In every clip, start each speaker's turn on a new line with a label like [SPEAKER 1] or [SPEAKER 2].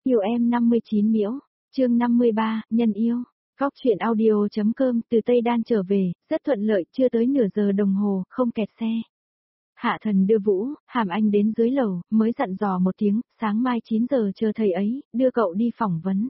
[SPEAKER 1] Yêu em 59 miễu, chương 53, nhân yêu. Góc chuyện audio.com từ Tây Đan trở về, rất thuận lợi, chưa tới nửa giờ đồng hồ, không kẹt xe. Hạ Thần đưa Vũ, Hàm Anh đến dưới lầu, mới dặn dò một tiếng, sáng mai 9 giờ chờ thầy ấy, đưa cậu đi phỏng vấn.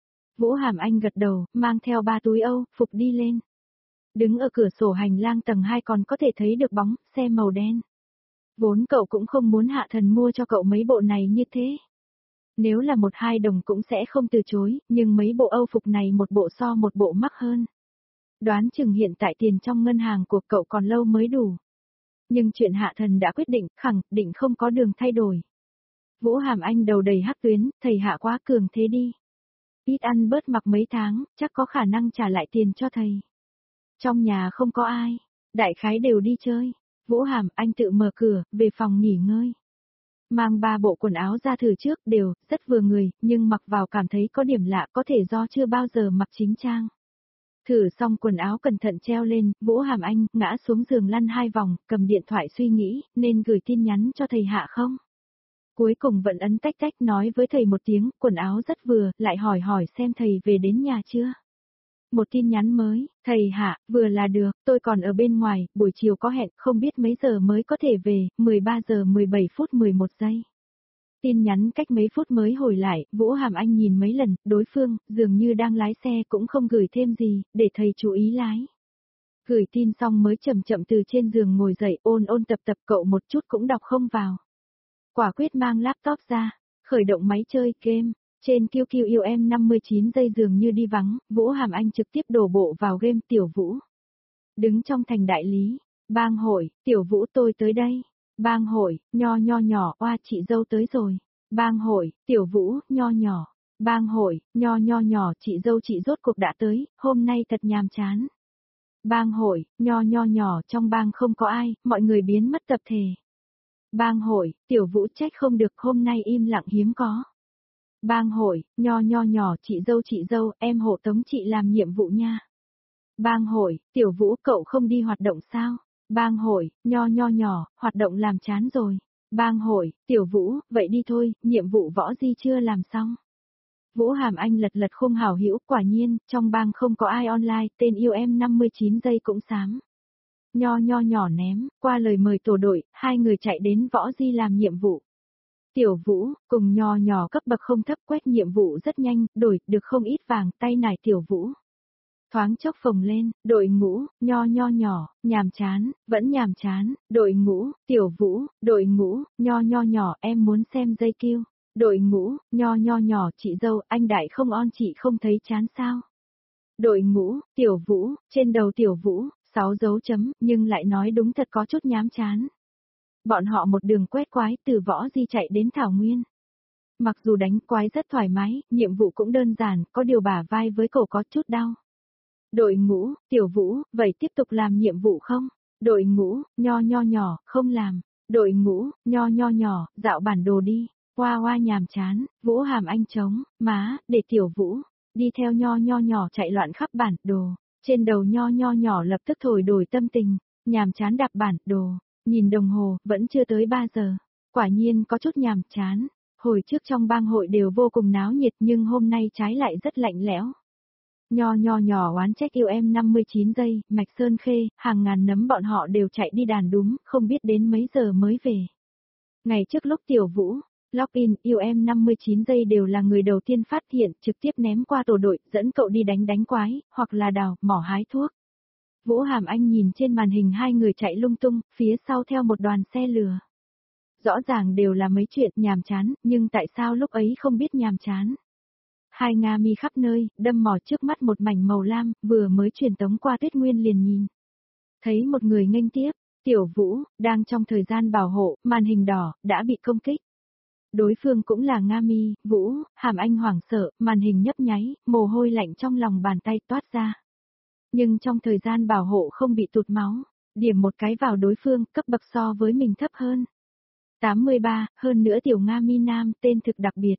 [SPEAKER 1] Vũ Hàm Anh gật đầu, mang theo 3 túi Âu, phục đi lên. Đứng ở cửa sổ hành lang tầng 2 còn có thể thấy được bóng, xe màu đen. Vốn cậu cũng không muốn Hạ Thần mua cho cậu mấy bộ này như thế. Nếu là 1-2 đồng cũng sẽ không từ chối, nhưng mấy bộ Âu phục này một bộ so một bộ mắc hơn. Đoán chừng hiện tại tiền trong ngân hàng của cậu còn lâu mới đủ. Nhưng chuyện Hạ Thần đã quyết định, khẳng định không có đường thay đổi. Vũ Hàm Anh đầu đầy hắc tuyến, thầy Hạ quá cường thế đi. Ít ăn bớt mặc mấy tháng, chắc có khả năng trả lại tiền cho thầy. Trong nhà không có ai, đại khái đều đi chơi. Vũ Hàm Anh tự mở cửa, về phòng nghỉ ngơi. Mang 3 bộ quần áo ra thử trước đều, rất vừa người, nhưng mặc vào cảm thấy có điểm lạ, có thể do chưa bao giờ mặc chính trang. Thử xong quần áo cẩn thận treo lên, Vũ Hàm Anh ngã xuống giường lăn 2 vòng, cầm điện thoại suy nghĩ, nên gửi tin nhắn cho thầy Hạ không? Cuối cùng vẫn ấn tách tách nói với thầy một tiếng, quần áo rất vừa, lại hỏi xem thầy về đến nhà chưa? Một tin nhắn mới, thầy Hạ, vừa là được, tôi còn ở bên ngoài, buổi chiều có hẹn, không biết mấy giờ mới có thể về, 13 giờ 17 phút 11 giây. Tin nhắn cách mấy phút mới hồi lại, Vũ Hàm Anh nhìn mấy lần, đối phương, dường như đang lái xe cũng không gửi thêm gì, để thầy chú ý lái. Gửi tin xong mới chậm chậm từ trên giường ngồi dậy ôn tập cậu một chút cũng đọc không vào. Quả quyết mang laptop ra, khởi động máy chơi game. Trên QQ yêu em 59 giây dường như đi vắng, Vũ Hàm Anh trực tiếp đổ bộ vào game Tiểu Vũ. Đứng trong thành đại lý, bang hội, Tiểu Vũ tôi tới đây. Bang hội, nho nhỏ, oa chị dâu tới rồi. Bang hội, Tiểu Vũ, nho nhỏ. Bang hội, nho nhỏ, chị dâu chị rốt cuộc đã tới, hôm nay thật nhàm chán. Bang hội, nho nhỏ, trong bang không có ai, mọi người biến mất tập thể. Bang hội, Tiểu Vũ trách không được, hôm nay im lặng hiếm có. Bang hội, nho nhỏ, chị dâu, em hộ tống chị làm nhiệm vụ nha. Bang hội, Tiểu Vũ cậu không đi hoạt động sao? Bang hội, nho nhỏ, hoạt động làm chán rồi. Bang hội, Tiểu Vũ, vậy đi thôi, nhiệm vụ võ di chưa làm xong. Vũ Hàm Anh lật khung hảo hữu, quả nhiên, trong bang không có ai online, tên yêu em 59 giây cũng xám. Nho nhỏ ném, qua lời mời tổ đội, 2 người chạy đến võ di làm nhiệm vụ. Tiểu Vũ, cùng nho nhỏ cấp bậc không thấp quét nhiệm vụ rất nhanh, đổi được không ít vàng, tay nải Tiểu Vũ. Thoáng chốc phồng lên, đội ngũ, nho nhỏ, nhàm chán, vẫn nhàm chán, đội ngũ, Tiểu Vũ, đội ngũ, nho nhỏ, em muốn xem dây kêu. Đội ngũ, nho nhỏ, chị dâu, anh đại không on chị không thấy chán sao? Đội ngũ, Tiểu Vũ, trên đầu Tiểu Vũ, 6 dấu chấm, nhưng lại nói đúng thật có chút nhám chán. Bọn họ một đường quét quái từ võ di chạy đến Thảo Nguyên. Mặc dù đánh quái rất thoải mái, nhiệm vụ cũng đơn giản, có điều bả vai với cổ có chút đau. Đội ngũ, Tiểu Vũ, vậy tiếp tục làm nhiệm vụ không? Đội ngũ, nho nhỏ, không làm. Đội ngũ, nho nhỏ, dạo bản đồ đi. Hoa nhàm chán, Vũ Hàm Anh trống, má, để Tiểu Vũ, đi theo nho nhỏ chạy loạn khắp bản đồ. Trên đầu nho nhỏ lập tức thổi đổi tâm tình, nhàm chán đạp bản đồ. Nhìn đồng hồ, vẫn chưa tới 3 giờ. Quả nhiên có chút nhàm chán. Hồi trước trong bang hội đều vô cùng náo nhiệt nhưng hôm nay trái lại rất lạnh lẽo. Nho nhỏ oán trách yêu em 59 giây, Mạch Sơn Khê, hàng ngàn nấm bọn họ đều chạy đi đàn đúng, không biết đến mấy giờ mới về. Ngày trước lúc Tiểu Vũ, login, yêu em 59 giây đều là người đầu tiên phát hiện, trực tiếp ném qua tổ đội, dẫn cậu đi đánh quái, hoặc là đào, mỏ hái thuốc. Vũ Hàm Anh nhìn trên màn hình 2 người chạy lung tung, phía sau theo một đoàn xe lừa. Rõ ràng đều là mấy chuyện nhàm chán, nhưng tại sao lúc ấy không biết nhàm chán? 2 Nga mi khắp nơi, đâm mỏ trước mắt một mảnh màu lam, vừa mới truyền tống qua Tuyết Nguyên liền nhìn. Thấy một người nghênh tiếp, Tiểu Vũ, đang trong thời gian bảo hộ, màn hình đỏ, đã bị công kích. Đối phương cũng là Nga mi, Vũ, Hàm Anh hoảng sợ, màn hình nhấp nháy, mồ hôi lạnh trong lòng bàn tay toát ra. Nhưng trong thời gian bảo hộ không bị tụt máu, điểm một cái vào đối phương, cấp bậc so với mình thấp hơn. 83, hơn nữa Tiểu Nga mi nam, tên thực đặc biệt.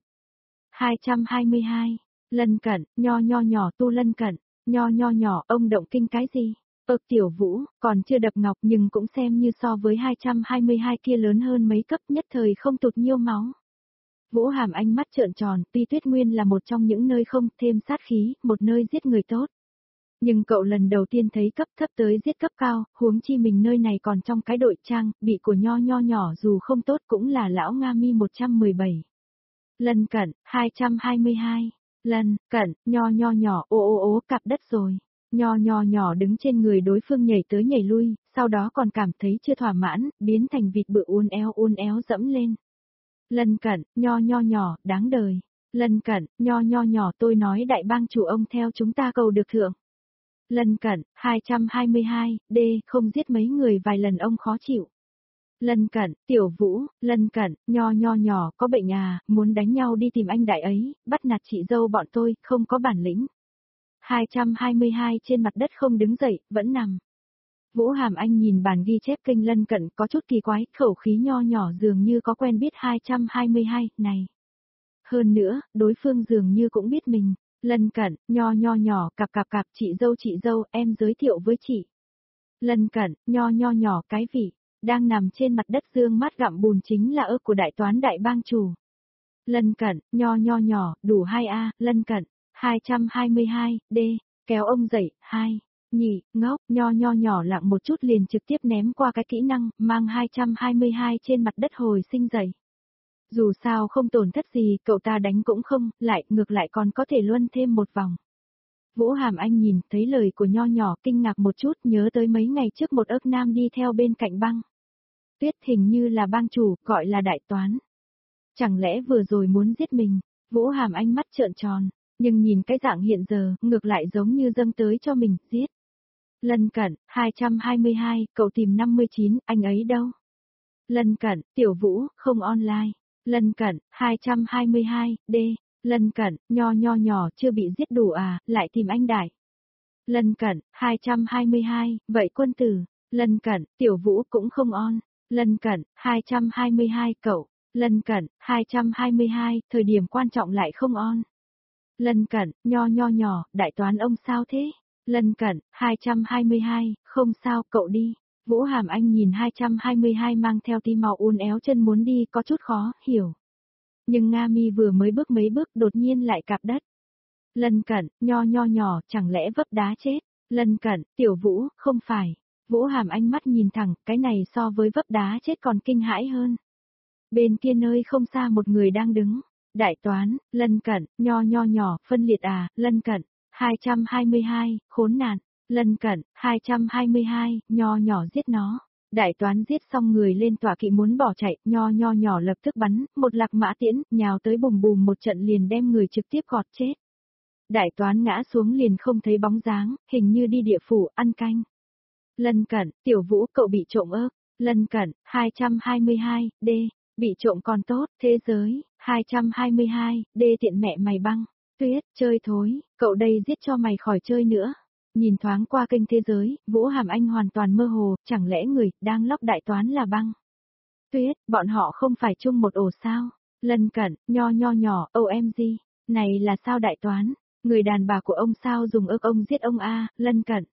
[SPEAKER 1] 222, lân cận, nho nhỏ tu lân cận, nho nhỏ ông động kinh cái gì? Tiểu Vũ, còn chưa đập ngọc nhưng cũng xem như so với 222 kia lớn hơn mấy cấp nhất thời không tụt nhiêu máu. Vũ Hàm Anh mắt trợn tròn, tuy Tuyết Nguyên là một trong những nơi không thêm sát khí, một nơi giết người tốt. Nhưng cậu lần đầu tiên thấy cấp thấp tới giết cấp cao, huống chi mình nơi này còn trong cái đội trang, bị của nho nhỏ dù không tốt cũng là lão Nga Mi 117. Lân cận, 222. Lân cận, nho nhỏ, ô cặp đất rồi. Nho nhỏ đứng trên người đối phương nhảy tới nhảy lui, sau đó còn cảm thấy chưa thỏa mãn, biến thành vịt bự uốn éo dẫm lên. Lân cận, nho nhỏ, đáng đời. Lân cận, nho nhỏ, tôi nói đại bang chủ ông theo chúng ta cầu được thưởng. Lân cận, 222, D, không giết mấy người vài lần ông khó chịu. Lân cận, tiểu Vũ, lân cận, nho nhỏ, có bệnh à, muốn đánh nhau đi tìm anh đại ấy, bắt nạt chị dâu bọn tôi, không có bản lĩnh. 222 trên mặt đất không đứng dậy, vẫn nằm. Vũ Hàm Anh nhìn bản ghi chép kênh lân cận có chút kỳ quái, khẩu khí nho nhỏ dường như có quen biết 222, này. Hơn nữa, đối phương dường như cũng biết mình. Lân cận, nho nhỏ, cặp, chị dâu, em giới thiệu với chị. Lân cận, nho nhỏ, cái vị, đang nằm trên mặt đất dương mắt gặm bùn chính là ơ của đại toán đại bang chủ. Lân cận, nho nhỏ, đủ 2A, lân cận, 222, D, kéo ông dậy, 2, nhị, ngốc, nho nhỏ lặng một chút liền trực tiếp ném qua cái kỹ năng, mang 222 trên mặt đất hồi sinh dậy. Dù sao không tổn thất gì, cậu ta đánh cũng không, ngược lại còn có thể luân thêm một vòng. Vũ Hàm Anh nhìn, thấy lời của nho nhỏ kinh ngạc một chút, nhớ tới mấy ngày trước một ớt nam đi theo bên cạnh băng. Tuyết hình như là bang chủ, gọi là đại toán. Chẳng lẽ vừa rồi muốn giết mình? Vũ Hàm Anh mắt trợn tròn, nhưng nhìn cái dạng hiện giờ, ngược lại giống như dâng tới cho mình, giết. Lân cận, 222, cậu tìm 59, anh ấy đâu? Lân cận, tiểu Vũ, không online. Lân cận, 222, D, lân cận, nho nhỏ, chưa bị giết đủ à, lại tìm anh đại. Lân cận, 222, vậy quân tử. Lân cận, tiểu Vũ cũng không on. Lân cận, 222, cậu. Lân cận, 222, thời điểm quan trọng lại không on. Lân cận, nho nhỏ, đại toán ông sao thế? Lân cận, 222, không sao, cậu đi. Vũ Hàm Anh nhìn 222 mang theo tí màu uốn éo chân muốn đi có chút khó hiểu. Nhưng Nga Mi vừa mới bước mấy bước đột nhiên lại cạp đất. Lân cận, nho nhỏ, chẳng lẽ vấp đá chết? Lân cận, tiểu Vũ, không phải. Vũ Hàm Anh mắt nhìn thẳng, cái này so với vấp đá chết còn kinh hãi hơn. Bên kia nơi không xa một người đang đứng. Đại toán, lân cận, nho nhỏ, phân liệt à, lân cận, 222, khốn nạn. Lân cận, 222, nho nhỏ giết nó. Đại toán giết xong người lên tọa kỵ muốn bỏ chạy, nho nhỏ lập tức bắn, một lạc mã tiễn, nhào tới bùm một trận liền đem người trực tiếp gọt chết. Đại toán ngã xuống liền không thấy bóng dáng, hình như đi địa phủ, ăn canh. Lân cận, tiểu Vũ cậu bị trộm ơ. Lân cận, 222, D, bị trộm còn tốt, thế giới, 222, D tiện mẹ mày băng. Tuyết, chơi thối, cậu đây giết cho mày khỏi chơi nữa. Nhìn thoáng qua kênh thế giới, Vũ Hàm Anh hoàn toàn mơ hồ, chẳng lẽ người đang lóc đại toán là băng. Tuyết, bọn họ không phải chung một ổ sao? Lân cận, nho nhỏ, OMG, này là sao đại toán? Người đàn bà của ông sao dùng ức ông giết ông a, lân cận.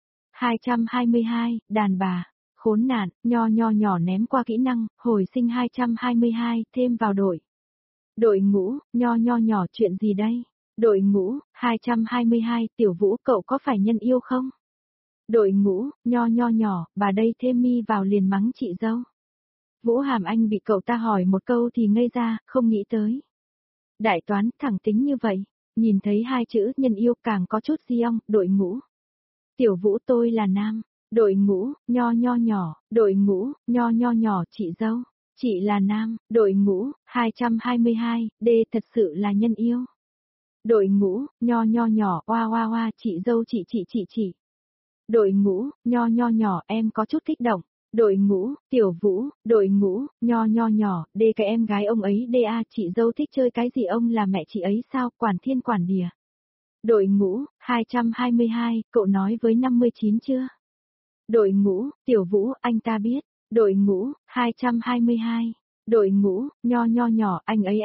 [SPEAKER 1] 222, đàn bà, khốn nạn, nho nhỏ ném qua kỹ năng, hồi sinh 222, thêm vào đội. Đội ngũ, nho nhỏ chuyện gì đây? Đội ngũ, 222, tiểu Vũ cậu có phải nhân yêu không? Đội ngũ, nho nhỏ, bà đây thêm mi vào liền mắng chị dâu. Vũ Hàm Anh bị cậu ta hỏi một câu thì ngây ra, không nghĩ tới. Đại toán, thẳng tính như vậy, nhìn thấy hai chữ nhân yêu càng có chút di ong, đội ngũ. Tiểu Vũ tôi là nam, đội ngũ, nho nhỏ, đội ngũ, nho nhỏ, chị dâu. Chị là nam, đội ngũ, 222, D thật sự là nhân yêu. Đội ngũ, nho nhỏ, oa, chị dâu chị. Đội ngũ, nho nhỏ, em có chút kích động. Đội ngũ, tiểu Vũ, đội ngũ, nho nhỏ, D cái em gái ông ấy DA chị dâu thích chơi cái gì ông là mẹ chị ấy sao, quản thiên quản địa. Đội ngũ, 222, cậu nói với 59 chưa? Đội ngũ, tiểu Vũ, anh ta biết. Đội ngũ, 222. Đội ngũ, nho nhỏ, anh ấy.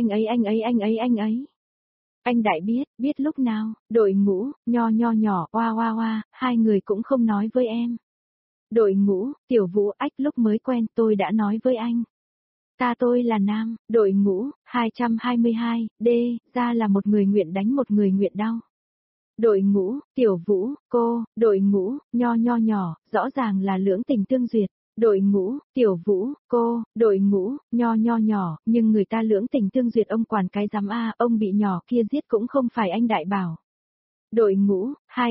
[SPEAKER 1] Anh đại biết lúc nào, đội ngũ, nho nhỏ, oa, hai người cũng không nói với em. Đội ngũ, tiểu Vũ ách lúc mới quen tôi đã nói với anh. tôi là nam, đội ngũ, 222, D, ra là một người nguyện đánh một người nguyện đau. Đội ngũ, Tiểu Vũ, cô, đội ngũ, nho nhỏ, rõ ràng là lưỡng tình tương duyệt. Đội ngũ, Tiểu Vũ, cô, đội ngũ, nho nhỏ, nhưng người ta lưỡng tình tương duyệt ông quản cái giám a, ông bị nhỏ kia giết cũng không phải anh đại bảo. Đội ngũ,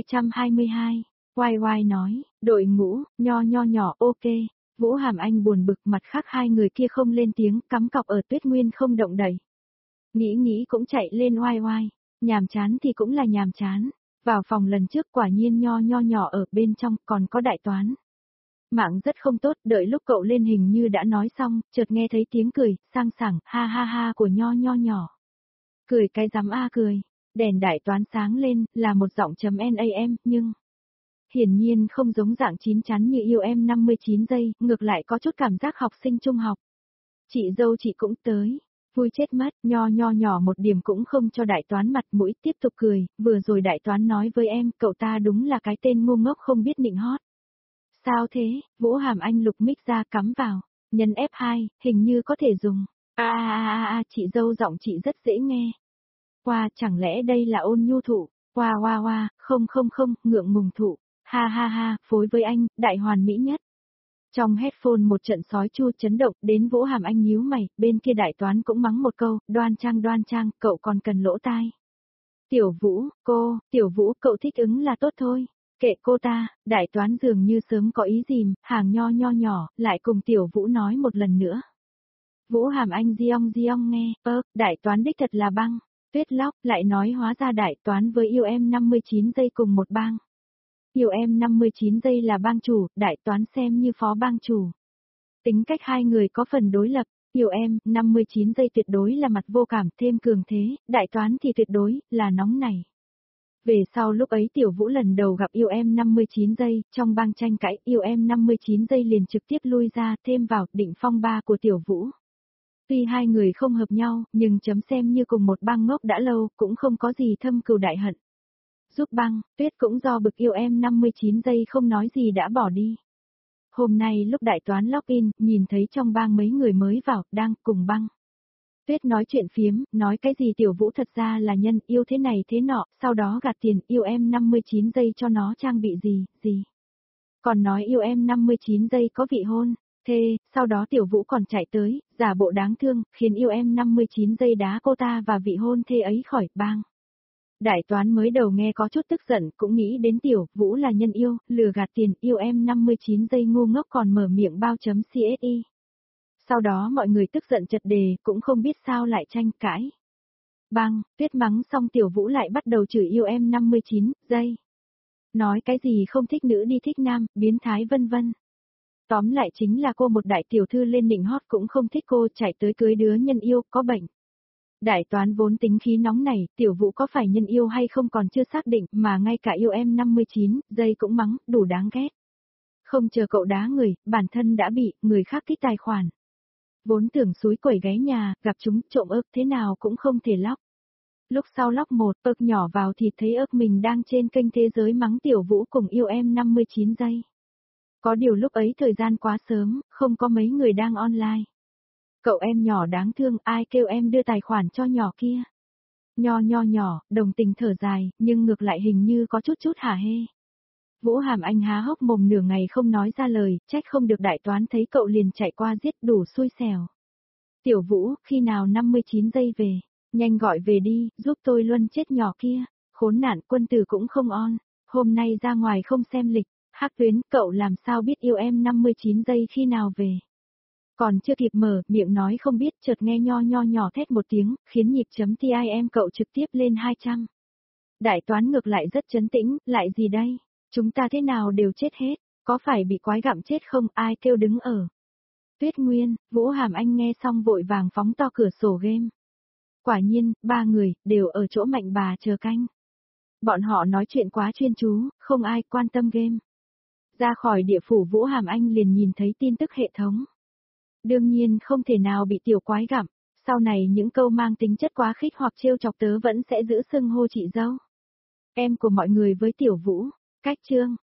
[SPEAKER 1] 222, YY nói, đội ngũ, nho nhỏ, ok. Vũ Hàm Anh buồn bực, mặt khác hai người kia không lên tiếng, cắm cọc ở Tuyết Nguyên không động đậy. Nghĩ cũng chạy lên YY, nhàm chán thì cũng là nhàm chán. Vào phòng lần trước quả nhiên nho nhỏ ở bên trong còn có đại toán. Mạng rất không tốt, đợi lúc cậu lên hình như đã nói xong, chợt nghe thấy tiếng cười, sang sảng, ha ha của nho nhỏ. Cười cái rắm a cười, đèn đại toán sáng lên, là một giọng chấm NAM, nhưng hiển nhiên không giống dạng chín chắn như yêu em 59 giây, ngược lại có chút cảm giác học sinh trung học. Chị dâu chị cũng tới. Vui chết mất, nho nhỏ một điểm cũng không cho đại toán mặt mũi, tiếp tục cười, vừa rồi đại toán nói với em, cậu ta đúng là cái tên ngu ngốc không biết nịnh hót. Sao thế, Vũ Hàm Anh lục mic ra cắm vào, nhấn F2, hình như có thể dùng. Chị dâu giọng chị rất dễ nghe. Qua, chẳng lẽ đây là ôn nhu thụ, qua, không, ngượng ngùng thụ, ha, phối với anh, đại hoàn mỹ nhất. Trong headphone một trận sói chu chấn động, đến Vũ Hàm Anh nhíu mày, bên kia đại toán cũng mắng một câu, đoan trang, cậu còn cần lỗ tai. Tiểu Vũ, cậu thích ứng là tốt thôi. Kệ cô ta, đại toán dường như sớm có ý gì, hàng nho nhỏ, lại cùng Tiểu Vũ nói một lần nữa. Vũ Hàm Anh giong nghe, đại toán đích thật là băng. Tuyết Lóc lại nói hóa ra đại toán với yêu em 59 giây cùng một bang. Yêu em 59 giây là bang chủ, đại toán xem như phó bang chủ. Tính cách hai người có phần đối lập, yêu em 59 giây tuyệt đối là mặt vô cảm thêm cường thế, đại toán thì tuyệt đối là nóng này. Về sau lúc ấy Tiểu Vũ lần đầu gặp yêu em 59 giây, trong bang tranh cãi yêu em 59 giây liền trực tiếp lui ra thêm vào định phong ba của Tiểu Vũ. Tuy hai người không hợp nhau, nhưng chấm xem như cùng một bang ngốc đã lâu, cũng không có gì thâm cừu đại hận. Giúp băng, Tuyết cũng do bực yêu em 59 giây không nói gì đã bỏ đi. Hôm nay lúc đại toán login, nhìn thấy trong bang mấy người mới vào, đang cùng băng. Tuyết nói chuyện phiếm, nói cái gì Tiểu Vũ thật ra là nhân yêu thế này thế nọ, sau đó gạt tiền yêu em 59 giây cho nó trang bị gì. Còn nói yêu em 59 giây có vị hôn, thê, sau đó Tiểu Vũ còn chạy tới, giả bộ đáng thương, khiến yêu em 59 giây đá cô ta và vị hôn thê ấy khỏi bang. Đại toán mới đầu nghe có chút tức giận cũng nghĩ đến Tiểu Vũ là nhân yêu, lừa gạt tiền yêu em 59 giây ngu ngốc còn mở miệng bao chấm CSI. Sau đó mọi người tức giận chật đề cũng không biết sao lại tranh cãi. Bang, Tuyết mắng xong Tiểu Vũ lại bắt đầu chửi yêu em 59 giây. Nói cái gì không thích nữ đi thích nam, biến thái vân vân. Tóm lại chính là cô một đại tiểu thư lên nịnh hót cũng không thích cô chạy tới cưới đứa nhân yêu có bệnh. Đại toán vốn tính khí nóng này, Tiểu Vũ có phải nhân yêu hay không còn chưa xác định mà ngay cả yêu em 59 giây cũng mắng, đủ đáng ghét. Không chờ cậu đá người, bản thân đã bị người khác kích tài khoản. Vốn tưởng suối quẩy gáy nhà, gặp chúng trộm ớt thế nào cũng không thể lóc. Lúc sau lóc một ớt nhỏ vào thì thấy ớt mình đang trên kênh thế giới mắng Tiểu Vũ cùng yêu em 59 giây. Có điều lúc ấy thời gian quá sớm, không có mấy người đang online. Cậu em nhỏ đáng thương, ai kêu em đưa tài khoản cho nhỏ kia. Nhỏ, đồng tình thở dài, nhưng ngược lại hình như có chút hả hê. Vũ Hàm Anh há hốc mồm nửa ngày không nói ra lời, trách không được đại toán thấy cậu liền chạy qua giết đủ xui xẻo. Tiểu Vũ, khi nào 59 giây về, nhanh gọi về đi, giúp tôi luân chết nhỏ kia, khốn nạn quân tử cũng không on, hôm nay ra ngoài không xem lịch, Hắc Tuyến, cậu làm sao biết yêu em 59 giây khi nào về. Còn chưa kịp mở, miệng nói không biết, chợt nghe nho nhỏ thét một tiếng, khiến nhịp chấm tim cậu trực tiếp lên 200. Đại toán ngược lại rất trấn tĩnh, lại gì đây? Chúng ta thế nào đều chết hết, có phải bị quái gặm chết không, ai kêu đứng ở. Tuyết Nguyên, Vũ Hàm Anh nghe xong vội vàng phóng to cửa sổ game. Quả nhiên, ba người, đều ở chỗ Mạnh bà chờ canh. Bọn họ nói chuyện quá chuyên chú, không ai quan tâm game. Ra khỏi địa phủ Vũ Hàm Anh liền nhìn thấy tin tức hệ thống. Đương nhiên không thể nào bị tiểu quái gặm, sau này những câu mang tính chất quá khích hoặc trêu chọc tớ vẫn sẽ giữ xưng hô chị dâu. Em của mọi người với Tiểu Vũ, cách chương,